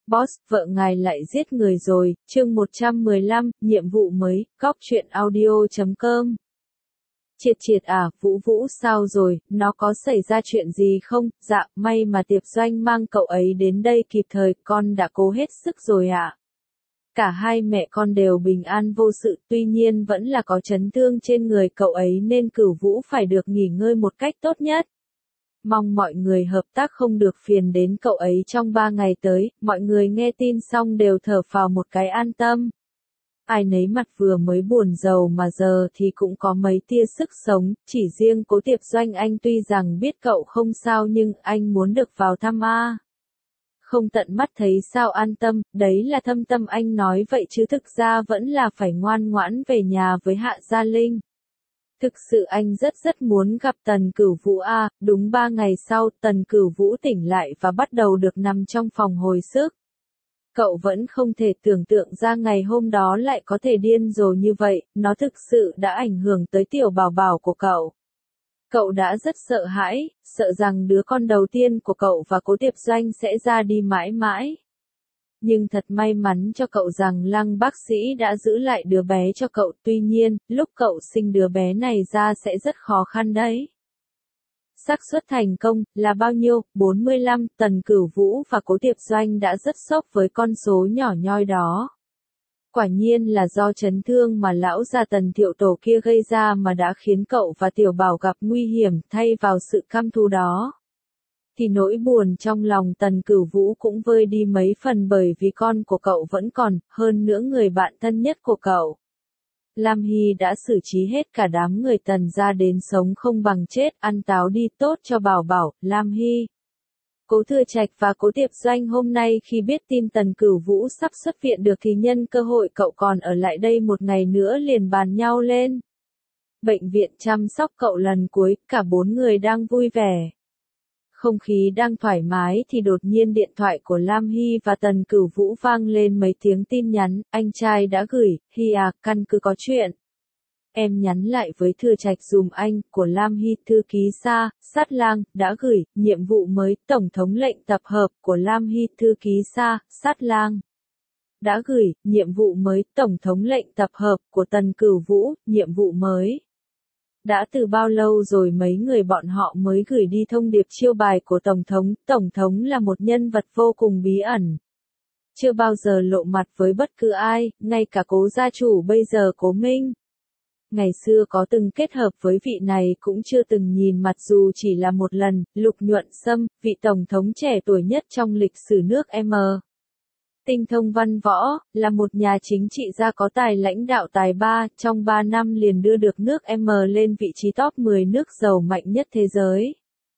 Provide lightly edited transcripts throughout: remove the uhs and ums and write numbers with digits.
Boss, vợ ngài lại giết người rồi, chương 115, nhiệm vụ mới, góc truyện audio.com. Triệt à, Vũ Vũ sao rồi, nó có xảy ra chuyện gì không? Dạ, may mà Tiệp Doanh mang cậu ấy đến đây kịp thời, con đã cố hết sức rồi ạ. Cả hai mẹ con đều bình an vô sự, tuy nhiên vẫn là có chấn thương trên người cậu ấy nên Cửu Vũ phải được nghỉ ngơi một cách tốt nhất. Mong mọi người hợp tác không được phiền đến cậu ấy trong 3 ngày tới, mọi người nghe tin xong đều thở phào một cái an tâm. Ai nấy mặt vừa mới buồn rầu mà giờ thì cũng có mấy tia sức sống, chỉ riêng Cố Tiệp Doanh anh tuy rằng biết cậu không sao nhưng anh muốn được vào thăm a. Không tận mắt thấy sao an tâm, đấy là thâm tâm anh nói vậy chứ thực ra vẫn là phải ngoan ngoãn về nhà với Hạ Gia Linh. Thực sự anh rất muốn gặp Tần Cửu Vũ a. Đúng 3 ngày sau Tần Cửu Vũ tỉnh lại và bắt đầu được nằm trong phòng hồi sức. Cậu vẫn không thể tưởng tượng ra ngày hôm đó lại có thể điên rồ như vậy, nó thực sự đã ảnh hưởng tới tiểu bảo bảo của cậu. Cậu đã rất sợ hãi, sợ rằng đứa con đầu tiên của cậu và Cố Tiệp Doanh sẽ ra đi mãi mãi. Nhưng thật may mắn cho cậu rằng Lăng bác sĩ đã giữ lại đứa bé cho cậu, tuy nhiên, lúc cậu sinh đứa bé này ra sẽ rất khó khăn đấy. Xác suất thành công là bao nhiêu? 45, Tần Cửu Vũ và Cố Tiệp Doanh đã rất sốc với con số nhỏ nhoi đó. Quả nhiên là do chấn thương mà lão già Tần Thiệu Tổ kia gây ra mà đã khiến cậu và Tiểu Bảo gặp nguy hiểm, thay vào sự căm thù đó. Thì nỗi buồn trong lòng Tần Cửu Vũ cũng vơi đi mấy phần bởi vì con của cậu vẫn còn, hơn nữa người bạn thân nhất của cậu. Lam Hy đã xử trí hết cả đám người Tần ra đến sống không bằng chết, ăn táo đi tốt cho Bảo Bảo, Lam Hy. Cố Thừa Trạch và Cố Tiệp Doanh hôm nay khi biết tin Tần Cửu Vũ sắp xuất viện được thì nhân cơ hội cậu còn ở lại đây một ngày nữa liền bàn nhau lên. Bệnh viện chăm sóc cậu lần cuối, cả 4 người đang vui vẻ. Không khí đang thoải mái thì đột nhiên điện thoại của Lam Hy và Tần Cửu Vũ vang lên mấy tiếng tin nhắn, anh trai đã gửi, Hy à, căn cứ có chuyện. Em nhắn lại với Thừa Trạch dùm anh, của Lam Hy, thư ký Sa, Sát Lang, đã gửi, nhiệm vụ mới, tổng thống lệnh tập hợp, của Lam Hy, thư ký Sa, Sát Lang. Đã gửi, nhiệm vụ mới, tổng thống lệnh tập hợp, của Tần Cửu Vũ, nhiệm vụ mới. Đã từ bao lâu rồi mấy người bọn họ mới gửi đi thông điệp chiêu bài của Tổng thống là một nhân vật vô cùng bí ẩn. Chưa bao giờ lộ mặt với bất cứ ai, ngay cả Cố gia chủ bây giờ Cố Minh. Ngày xưa có từng kết hợp với vị này cũng chưa từng nhìn mặt dù chỉ là một lần, Lục Nhuận Sâm, vị Tổng thống trẻ tuổi nhất trong lịch sử nước M. Tinh thông văn võ, là một nhà chính trị gia có tài lãnh đạo tài ba, trong 3 năm liền đưa được nước M lên vị trí top 10 nước giàu mạnh nhất thế giới.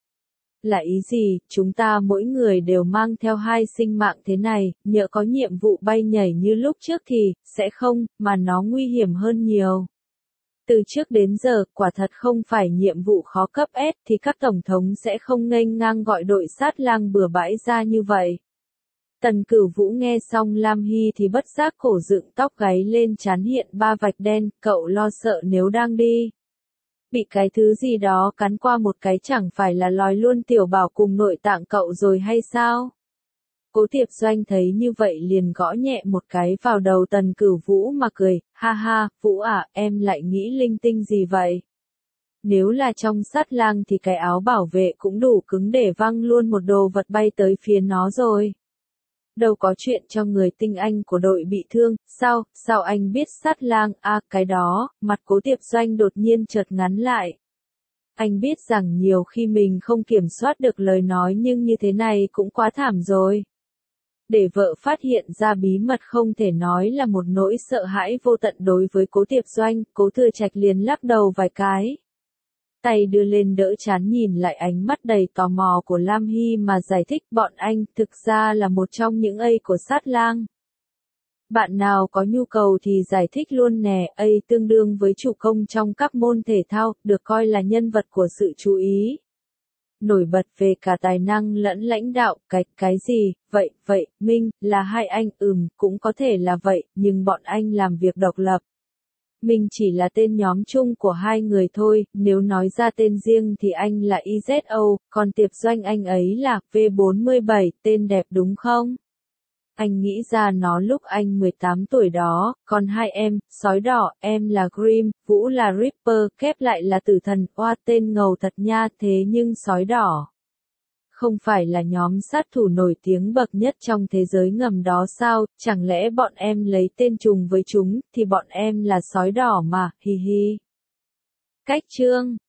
Là ý gì, chúng ta mỗi người đều mang theo 2 sinh mạng thế này, nhỡ có nhiệm vụ bay nhảy như lúc trước thì, sẽ không, mà nó nguy hiểm hơn nhiều. Từ trước đến giờ, quả thật không phải nhiệm vụ khó cấp S thì các tổng thống sẽ không nghênh ngang gọi đội Sát Lang bừa bãi ra như vậy. Tần Cửu Vũ nghe xong Lam Hy thì bất giác cổ dựng tóc gáy lên trán hiện 3 vạch đen, cậu lo sợ nếu đang đi. Bị cái thứ gì đó cắn qua một cái chẳng phải là lòi luôn Tiểu Bảo cùng nội tạng cậu rồi hay sao? Cố Tiệp Doanh thấy như vậy liền gõ nhẹ một cái vào đầu Tần Cửu Vũ mà cười, ha ha, Vũ à, em lại nghĩ linh tinh gì vậy? Nếu là trong Sát Lang thì cái áo bảo vệ cũng đủ cứng để văng luôn một đồ vật bay tới phía nó rồi. Đâu có chuyện cho người tinh anh của đội bị thương, sao anh biết Sát Lang, cái đó, mặt Cố Tiệp Doanh đột nhiên chợt ngắn lại. Anh biết rằng nhiều khi mình không kiểm soát được lời nói nhưng như thế này cũng quá thảm rồi. Để vợ phát hiện ra bí mật không thể nói là một nỗi sợ hãi vô tận đối với Cố Tiệp Doanh, Cố Thừa Trạch liền lắc đầu vài cái. Tay đưa lên đỡ chán nhìn lại ánh mắt đầy tò mò của Lam Hy mà giải thích bọn anh thực ra là một trong những A của Sát Lang. Bạn nào có nhu cầu thì giải thích luôn nè, A tương đương với chủ công trong các môn thể thao, được coi là nhân vật của sự chú ý. Nổi bật về cả tài năng lẫn lãnh đạo, cái gì, vậy, Minh, là hai anh, cũng có thể là vậy, nhưng bọn anh làm việc độc lập. Mình chỉ là tên nhóm chung của 2 người thôi, nếu nói ra tên riêng thì anh là IZO, còn Tiệp Doanh anh ấy là V47, tên đẹp đúng không? Anh nghĩ ra nó lúc anh 18 tuổi đó, còn hai em, sói đỏ, em là Grimm, Vũ là Ripper, kép lại là tử thần, oa tên ngầu thật nha, thế nhưng sói đỏ không phải là nhóm sát thủ nổi tiếng bậc nhất trong thế giới ngầm đó sao, chẳng lẽ bọn em lấy tên trùng với chúng, thì bọn em là sói đỏ mà, hi hi. Cách chương